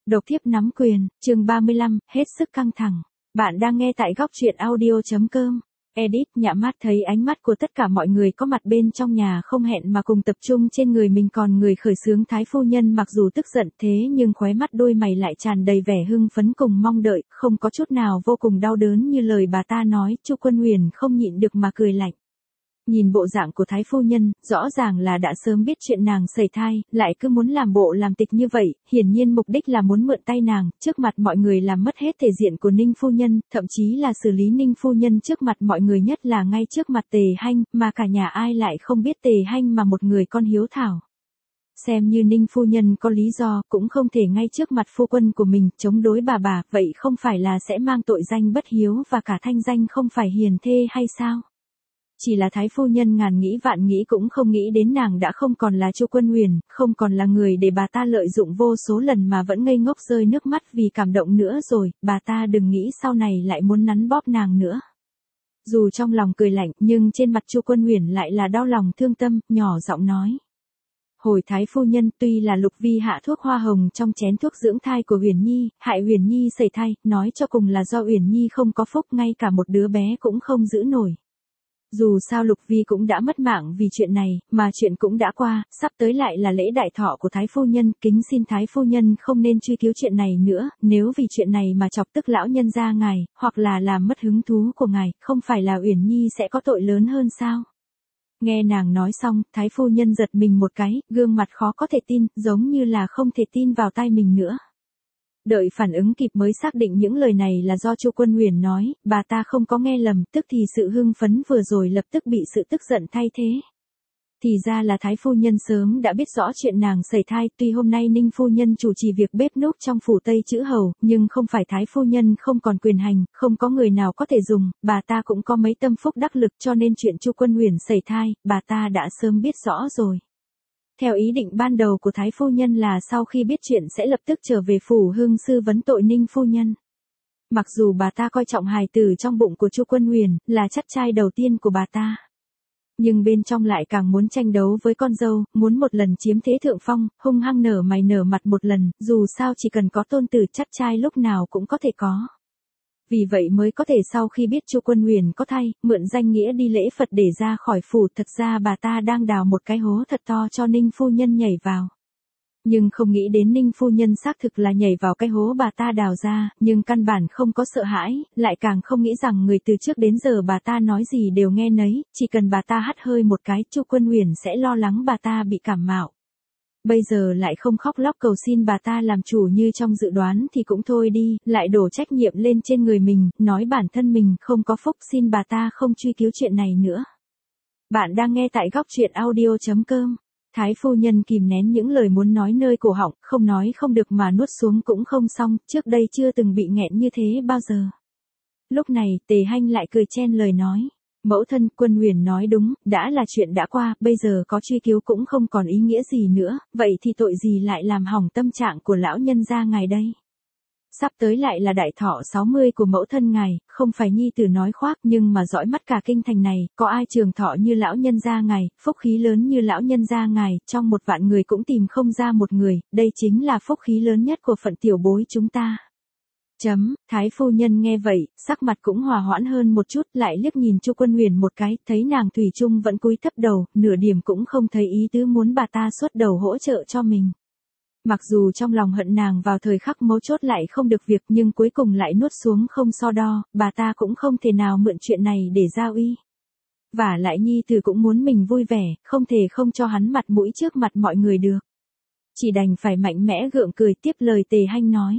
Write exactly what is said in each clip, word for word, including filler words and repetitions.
Độc thiếp nắm quyền, chương ba mươi lăm, hết sức căng thẳng. Bạn đang nghe tại góc truyện audio chấm com. Edit, Nhã Mát thấy ánh mắt của tất cả mọi người có mặt bên trong nhà không hẹn mà cùng tập trung trên người mình, còn người khởi xướng Thái phu nhân mặc dù tức giận thế nhưng khóe mắt đôi mày lại tràn đầy vẻ hưng phấn cùng mong đợi, không có chút nào vô cùng đau đớn như lời bà ta nói. Chu Quân Huyền không nhịn được mà cười lạnh. Nhìn bộ dạng của Thái phu nhân, rõ ràng là đã sớm biết chuyện nàng sẩy thai, lại cứ muốn làm bộ làm tịch như vậy, hiển nhiên mục đích là muốn mượn tay nàng, trước mặt mọi người làm mất hết thể diện của Ninh phu nhân, thậm chí là xử lý Ninh phu nhân trước mặt mọi người, nhất là ngay trước mặt Tề Hanh, mà cả nhà ai lại không biết Tề Hanh mà một người con hiếu thảo. Xem như Ninh phu nhân có lý do, cũng không thể ngay trước mặt phu quân của mình chống đối bà bà, vậy không phải là sẽ mang tội danh bất hiếu và cả thanh danh không phải hiền thê hay sao? Chỉ là Thái phu nhân ngàn nghĩ vạn nghĩ cũng không nghĩ đến nàng đã không còn là Chu Quân Huyền, không còn là người để bà ta lợi dụng vô số lần mà vẫn ngây ngốc rơi nước mắt vì cảm động nữa rồi, bà ta đừng nghĩ sau này lại muốn nắn bóp nàng nữa. Dù trong lòng cười lạnh, nhưng trên mặt Chu Quân Huyền lại là đau lòng thương tâm, nhỏ giọng nói. Hồi Thái phu nhân, tuy là Lục Vi hạ thuốc hoa hồng trong chén thuốc dưỡng thai của Uyển Nhi, hại Uyển Nhi sẩy thai, nói cho cùng là do Uyển Nhi không có phúc, ngay cả một đứa bé cũng không giữ nổi. Dù sao Lục Vi cũng đã mất mạng vì chuyện này, mà chuyện cũng đã qua, sắp tới lại là lễ đại thọ của Thái phu nhân, kính xin Thái phu nhân không nên truy cứu chuyện này nữa, nếu vì chuyện này mà chọc tức lão nhân gia ngài, hoặc là làm mất hứng thú của ngài, không phải là Uyển Nhi sẽ có tội lớn hơn sao? Nghe nàng nói xong, Thái phu nhân giật mình một cái, gương mặt khó có thể tin, giống như là không thể tin vào tai mình nữa. Đợi phản ứng kịp mới xác định những lời này là do Chu Quân Huyền nói, bà ta không có nghe lầm, tức thì sự hưng phấn vừa rồi lập tức bị sự tức giận thay thế. Thì ra là Thái phu nhân sớm đã biết rõ chuyện nàng sẩy thai, tuy hôm nay Ninh phu nhân chủ trì việc bếp núc trong phủ Tây Chữ Hầu, nhưng không phải Thái phu nhân không còn quyền hành, không có người nào có thể dùng, bà ta cũng có mấy tâm phúc đắc lực, cho nên chuyện Chu Quân Huyền sẩy thai, bà ta đã sớm biết rõ rồi. Theo ý định ban đầu của Thái phu nhân là sau khi biết chuyện sẽ lập tức trở về phủ Hương sư vấn tội Ninh phu nhân. Mặc dù bà ta coi trọng hài tử trong bụng của Chu Quân Huyền, là chắt trai đầu tiên của bà ta. Nhưng bên trong lại càng muốn tranh đấu với con dâu, muốn một lần chiếm thế thượng phong, hung hăng nở mày nở mặt một lần, dù sao chỉ cần có tôn tử chắt trai lúc nào cũng có thể có. Vì vậy mới có thể sau khi biết Chu Quân Huyền có thai, mượn danh nghĩa đi lễ Phật để ra khỏi phủ, thật ra bà ta đang đào một cái hố thật to cho Ninh phu nhân nhảy vào. Nhưng không nghĩ đến Ninh phu nhân xác thực là nhảy vào cái hố bà ta đào ra, nhưng căn bản không có sợ hãi, lại càng không nghĩ rằng người từ trước đến giờ bà ta nói gì đều nghe nấy, chỉ cần bà ta hắt hơi một cái, Chu Quân Huyền sẽ lo lắng bà ta bị cảm mạo. Bây giờ lại không khóc lóc cầu xin bà ta làm chủ như trong dự đoán thì cũng thôi đi, lại đổ trách nhiệm lên trên người mình, nói bản thân mình không có phúc, xin bà ta không truy cứu chuyện này nữa. Bạn đang nghe tại góc truyện audio chấm com. Thái phu nhân kìm nén những lời muốn nói nơi cổ họng, không nói không được mà nuốt xuống cũng không xong, trước đây chưa từng bị nghẹn như thế bao giờ. Lúc này, Tề Hanh lại cười chen lời nói. Mẫu thân, Quân Huyền nói đúng, đã là chuyện đã qua, bây giờ có truy cứu cũng không còn ý nghĩa gì nữa, vậy thì tội gì lại làm hỏng tâm trạng của lão nhân gia ngài đây? Sắp tới lại là đại thọ sáu mươi của mẫu thân ngài, không phải nhi tử nói khoác, nhưng mà dõi mắt cả kinh thành này, có ai trường thọ như lão nhân gia ngài, phúc khí lớn như lão nhân gia ngài, trong một vạn người cũng tìm không ra một người, đây chính là phúc khí lớn nhất của phận tiểu bối chúng ta. Chấm, Thái phu nhân nghe vậy, sắc mặt cũng hòa hoãn hơn một chút, lại liếc nhìn Chu Quân Huyền một cái, thấy nàng thủy chung vẫn cúi thấp đầu, nửa điểm cũng không thấy ý tứ muốn bà ta xuất đầu hỗ trợ cho mình. Mặc dù trong lòng hận nàng vào thời khắc mấu chốt lại không được việc, nhưng cuối cùng lại nuốt xuống không so đo, bà ta cũng không thể nào mượn chuyện này để ra uy. Vả lại nhi tử cũng muốn mình vui vẻ, không thể không cho hắn mặt mũi trước mặt mọi người được. Chỉ đành phải mạnh mẽ gượng cười tiếp lời Tề Hanh nói.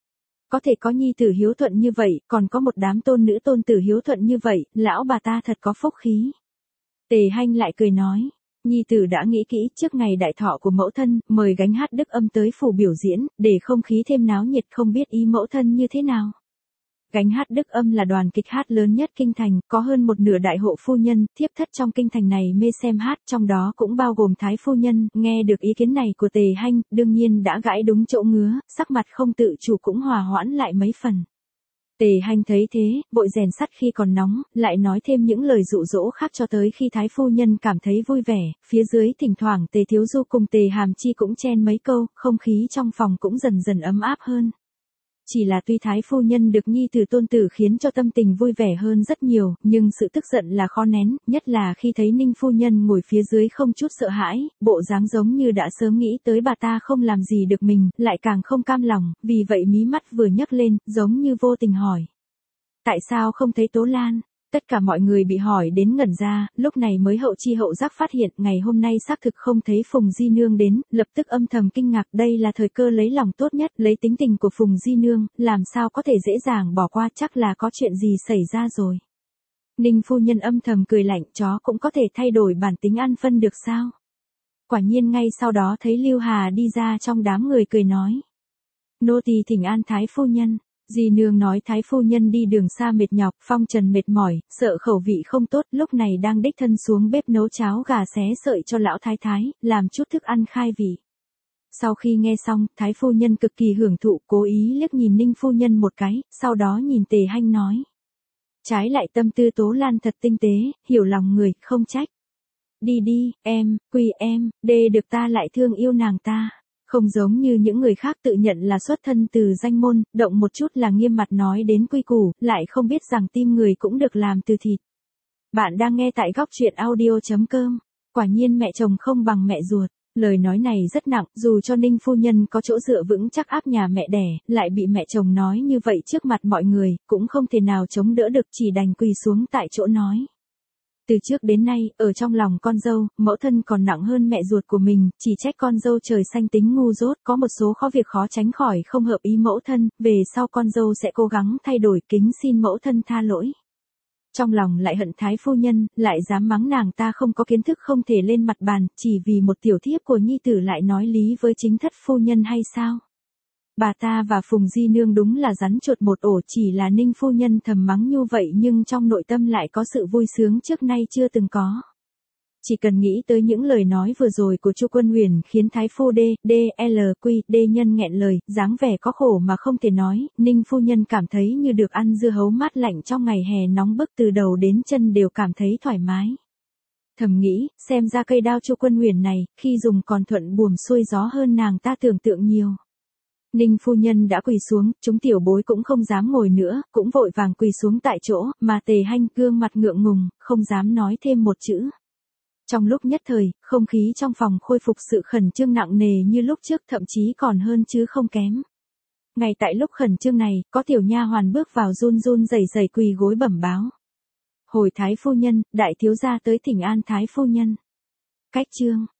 Có thể có nhi tử hiếu thuận như vậy, còn có một đám tôn nữ tôn tử hiếu thuận như vậy, lão bà ta thật có phúc khí. Tề Hanh lại cười nói, nhi tử đã nghĩ kỹ, trước ngày đại thọ của mẫu thân, mời gánh hát đức âm tới phủ biểu diễn, để không khí thêm náo nhiệt, không biết ý mẫu thân như thế nào. Gánh hát đức âm là đoàn kịch hát lớn nhất kinh thành, có hơn một nửa đại hộ phu nhân, thiếp thất trong kinh thành này mê xem hát, trong đó cũng bao gồm Thái phu nhân, nghe được ý kiến này của Tề Hanh, đương nhiên đã gãi đúng chỗ ngứa, sắc mặt không tự chủ cũng hòa hoãn lại mấy phần. Tề Tề Hanh thấy thế, vội rèn sắt khi còn nóng, lại nói thêm những lời dụ dỗ khác cho tới khi Thái phu nhân cảm thấy vui vẻ, phía dưới thỉnh thoảng Tề Thiếu Du cùng Tề Hàm Chi cũng chen mấy câu, không khí trong phòng cũng dần dần ấm áp hơn. Chỉ là tuy Thái phu nhân được nhi tử tôn tử khiến cho tâm tình vui vẻ hơn rất nhiều, nhưng sự tức giận là khó nén, nhất là khi thấy Ninh phu nhân ngồi phía dưới không chút sợ hãi, bộ dáng giống như đã sớm nghĩ tới bà ta không làm gì được mình, lại càng không cam lòng, vì vậy mí mắt vừa nhấc lên, giống như vô tình hỏi. Tại sao không thấy Tố Lan? Tất cả mọi người bị hỏi đến ngẩn ra, lúc này mới hậu chi hậu giác phát hiện ngày hôm nay xác thực không thấy Phùng Di Nương đến, lập tức âm thầm kinh ngạc, đây là thời cơ lấy lòng tốt nhất, lấy tính tình của Phùng Di Nương, làm sao có thể dễ dàng bỏ qua, chắc là có chuyện gì xảy ra rồi. Ninh phu nhân âm thầm cười lạnh, chó cũng có thể thay đổi bản tính ăn phân được sao? Quả nhiên ngay sau đó thấy Lưu Hà đi ra trong đám người cười nói. Nô tỳ thỉnh an Thái phu nhân. Di Nương nói Thái phu nhân đi đường xa mệt nhọc, phong trần mệt mỏi, sợ khẩu vị không tốt, lúc này đang đích thân xuống bếp nấu cháo gà xé sợi cho lão thái thái, làm chút thức ăn khai vị. Sau khi nghe xong, Thái phu nhân cực kỳ hưởng thụ, cố ý liếc nhìn Ninh phu nhân một cái, sau đó nhìn Tề Hanh nói. Trái lại tâm tư Tố Lan thật tinh tế, hiểu lòng người, không trách. Đi đi, em, quy em, đê được ta lại thương yêu nàng ta. Không giống như những người khác tự nhận là xuất thân từ danh môn, động một chút là nghiêm mặt nói đến quy củ, lại không biết rằng tim người cũng được làm từ thịt. Bạn đang nghe tại góc truyện audio chấm com. Quả nhiên mẹ chồng không bằng mẹ ruột. Lời nói này rất nặng, dù cho Ninh phu nhân có chỗ dựa vững chắc áp nhà mẹ đẻ, lại bị mẹ chồng nói như vậy trước mặt mọi người, cũng không thể nào chống đỡ được, chỉ đành quỳ xuống tại chỗ nói. Từ trước đến nay, ở trong lòng con dâu, mẫu thân còn nặng hơn mẹ ruột của mình, chỉ trách con dâu trời xanh tính ngu dốt, có một số khó việc khó tránh khỏi không hợp ý mẫu thân, về sau con dâu sẽ cố gắng thay đổi, kính xin mẫu thân tha lỗi. Trong lòng lại hận Thái phu nhân, lại dám mắng nàng ta không có kiến thức không thể lên mặt bàn, chỉ vì một tiểu thiếp của nhi tử lại nói lý với chính thất phu nhân hay sao? Bà ta và Phùng Di Nương đúng là rắn chuột một ổ, chỉ là Ninh phu nhân thầm mắng như vậy nhưng trong nội tâm lại có sự vui sướng trước nay chưa từng có. Chỉ cần nghĩ tới những lời nói vừa rồi của Chu Quân Huyền khiến Thái phu D, D, L, Q, D nhân nghẹn lời, dáng vẻ có khổ mà không thể nói, Ninh phu nhân cảm thấy như được ăn dưa hấu mát lạnh trong ngày hè nóng bức, từ đầu đến chân đều cảm thấy thoải mái. Thầm nghĩ, xem ra cây đao Chu Quân Huyền này, khi dùng còn thuận buồm xuôi gió hơn nàng ta tưởng tượng nhiều. Ninh phu nhân đã quỳ xuống, chúng tiểu bối cũng không dám ngồi nữa, cũng vội vàng quỳ xuống tại chỗ, mà Tề Hanh gương mặt ngượng ngùng, không dám nói thêm một chữ. Trong lúc nhất thời, không khí trong phòng khôi phục sự khẩn trương nặng nề như lúc trước, thậm chí còn hơn chứ không kém. Ngay tại lúc khẩn trương này, có tiểu nha hoàn bước vào run run rẩy rẩy quỳ gối bẩm báo. Hồi Thái phu nhân, đại thiếu gia tới thỉnh an Thái phu nhân. Cách chương